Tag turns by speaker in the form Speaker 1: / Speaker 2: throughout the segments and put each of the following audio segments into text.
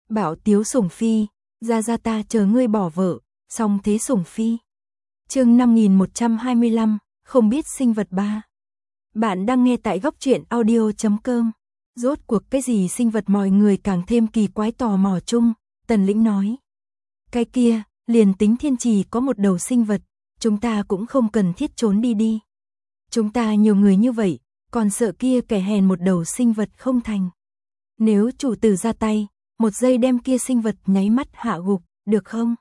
Speaker 1: Bảo Tiếu sủng phi, ra ta chờ ngươi bỏ vợ, song thế sủng phi. Chương 5125, không biết sinh vật 3. Bạn đang nghe tại góc truyện audio.com. Rốt cuộc cái gì sinh vật mọi người càng thêm kỳ quái tò mò chung, Tần Lĩnh nói. Cái kia, liền tính thiên trì có một đầu sinh vật, chúng ta cũng không cần thiết trốn đi. Chúng ta nhiều người như vậy, còn sợ kia kẻ hèn một đầu sinh vật không thành. Nếu chủ tử ra tay, một giây đem kia sinh vật nháy mắt hạ gục, được không?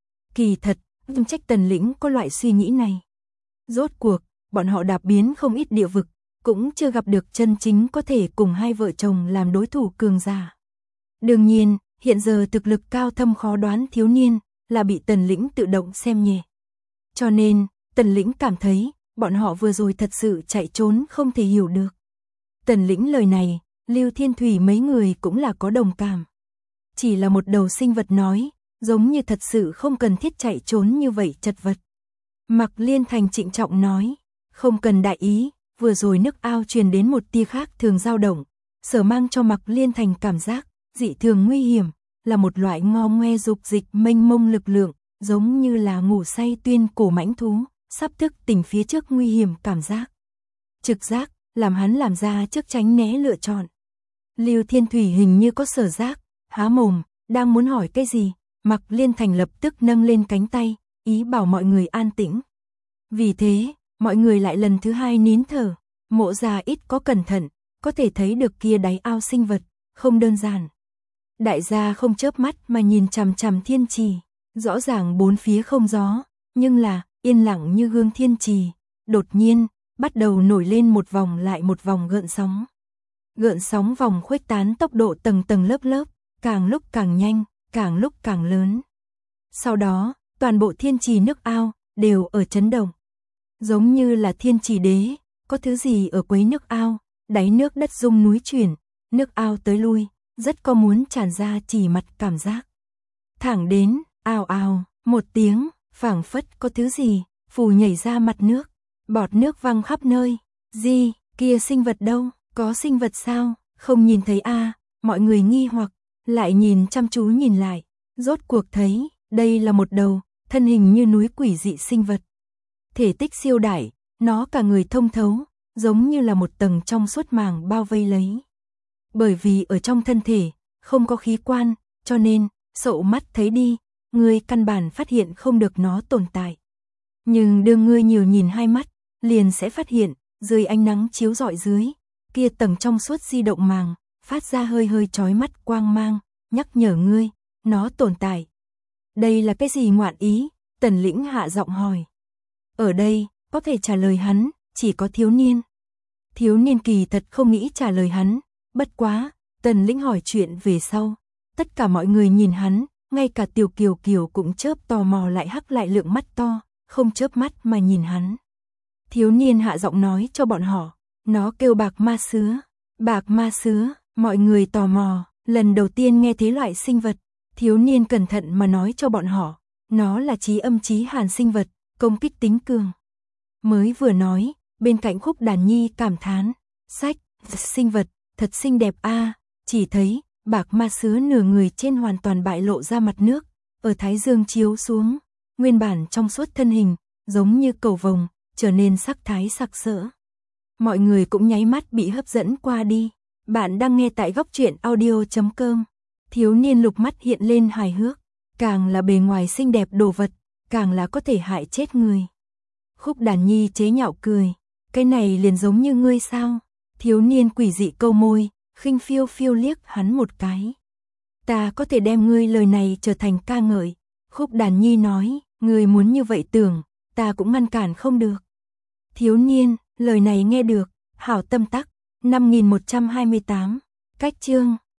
Speaker 1: Kỳ thật, không trách Tần Lĩnh có loại suy nghĩ này. Rốt cuộc, bọn họ đạp biến không ít địa vực, cũng chưa gặp được chân chính có thể cùng hai vợ chồng làm đối thủ cường giả. Đương nhiên, hiện giờ thực lực cao thâm khó đoán thiếu niên, là bị Tần Lĩnh tự động xem nhẹ. Cho nên, Tần Lĩnh cảm thấy, bọn họ vừa rồi thật sự chạy trốn không thể hiểu được. Tần Lĩnh lời này, Lưu Thiên Thủy mấy người cũng là có đồng cảm. Chỉ là một đầu sinh vật nói, giống như thật sự không cần thiết chạy trốn như vậy chật vật. Mạc Liên Thành trịnh trọng nói, không cần đại ý, vừa rồi nước ao truyền đến một tia khác thường dao động, sở mang cho Mạc Liên Thành cảm giác, dị thường nguy hiểm, là một loại ngo ngoe dục dịch mênh mông lực lượng, giống như là ngủ say tuyên cổ mãnh thú, sắp thức tỉnh phía trước nguy hiểm cảm giác. Trực giác, làm hắn làm ra trước tránh né lựa chọn. Lưu Thiên Thủy hình như có sở giác, há mồm, đang muốn hỏi cái gì, Mạc Liên Thành lập tức nâng lên cánh tay, ý bảo mọi người an tĩnh. Vì thế, mọi người lại lần thứ hai nín thở, Mộ Gia ít có cẩn thận, có thể thấy được kia đáy ao sinh vật, không đơn giản. Đại gia không chớp mắt mà nhìn chằm chằm thiên trì, rõ ràng bốn phía không gió, nhưng là, yên lặng như gương thiên trì, đột nhiên, bắt đầu nổi lên một vòng lại một vòng gợn sóng. Gợn sóng vòng khuếch tán tốc độ tầng tầng lớp lớp, càng lúc càng nhanh, càng lúc càng lớn. Sau đó, toàn bộ thiên trì nước ao, đều ở chấn động. Giống như là thiên trì đế, có thứ gì ở quấy nước ao, đáy nước đất rung núi chuyển, nước ao tới lui, rất có muốn tràn ra chỉ mặt cảm giác. Thẳng đến, ào ào, một tiếng, phảng phất có thứ gì, phù nhảy ra mặt nước, bọt nước văng khắp nơi. Gì, kia sinh vật đâu, có sinh vật sao, không nhìn thấy a, mọi người nghi hoặc, lại nhìn chăm chú nhìn lại, rốt cuộc thấy, đây là một đầu, thân hình như núi quỷ dị sinh vật. Thể tích siêu đại, nó cả người thông thấu, giống như là một tầng trong suốt màng bao vây lấy. Bởi vì ở trong thân thể, không có khí quan, cho nên, sậu mắt thấy đi, ngươi căn bản phát hiện không được nó tồn tại. Nhưng đương ngươi nhiều nhìn hai mắt, liền sẽ phát hiện, dưới ánh nắng chiếu rọi dưới, kia tầng trong suốt di động màng, phát ra hơi hơi chói mắt quang mang, nhắc nhở ngươi, nó tồn tại. Đây là cái gì ngoạn ý? Tần Lĩnh hạ giọng hỏi. Ở đây, có thể trả lời hắn, chỉ có thiếu niên. Thiếu niên kỳ thật không nghĩ trả lời hắn, bất quá, Tần Lĩnh hỏi chuyện về sau. Tất cả mọi người nhìn hắn, ngay cả Tiểu Kiều Kiều cũng chớp tò mò lại hắc lại lượng mắt to, không chớp mắt mà nhìn hắn. Thiếu niên hạ giọng nói cho bọn họ, nó kêu bạc ma sứa. Bạc ma sứa, mọi người tò mò, lần đầu tiên nghe thấy loại sinh vật. Thiếu niên cẩn thận mà nói cho bọn họ, nó là chí âm chí hàn sinh vật, công kích tính cường. Mới vừa nói, bên cạnh Khúc Đàn Nhi cảm thán, sách, sinh vật, thật xinh đẹp a. Chỉ thấy, bạc ma sứa nửa người trên hoàn toàn bại lộ ra mặt nước, ở thái dương chiếu xuống, nguyên bản trong suốt thân hình, giống như cầu vồng, trở nên sắc thái sặc sỡ. Mọi người cũng nháy mắt bị hấp dẫn qua đi. Bạn đang nghe tại góc truyện audio.com. Thiếu niên lục mắt hiện lên hài hước, càng là bề ngoài xinh đẹp đồ vật, càng là có thể hại chết người. Khúc Đàn Nhi chế nhạo cười, cái này liền giống như ngươi sao? Thiếu niên quỷ dị câu môi, khinh phiêu phiêu liếc hắn một cái. Ta có thể đem ngươi lời này trở thành ca ngợi. Khúc Đàn Nhi nói, ngươi muốn như vậy tưởng, ta cũng ngăn cản không được. Thiếu niên, lời này nghe được, hảo tâm tắc, 5128, cách chương.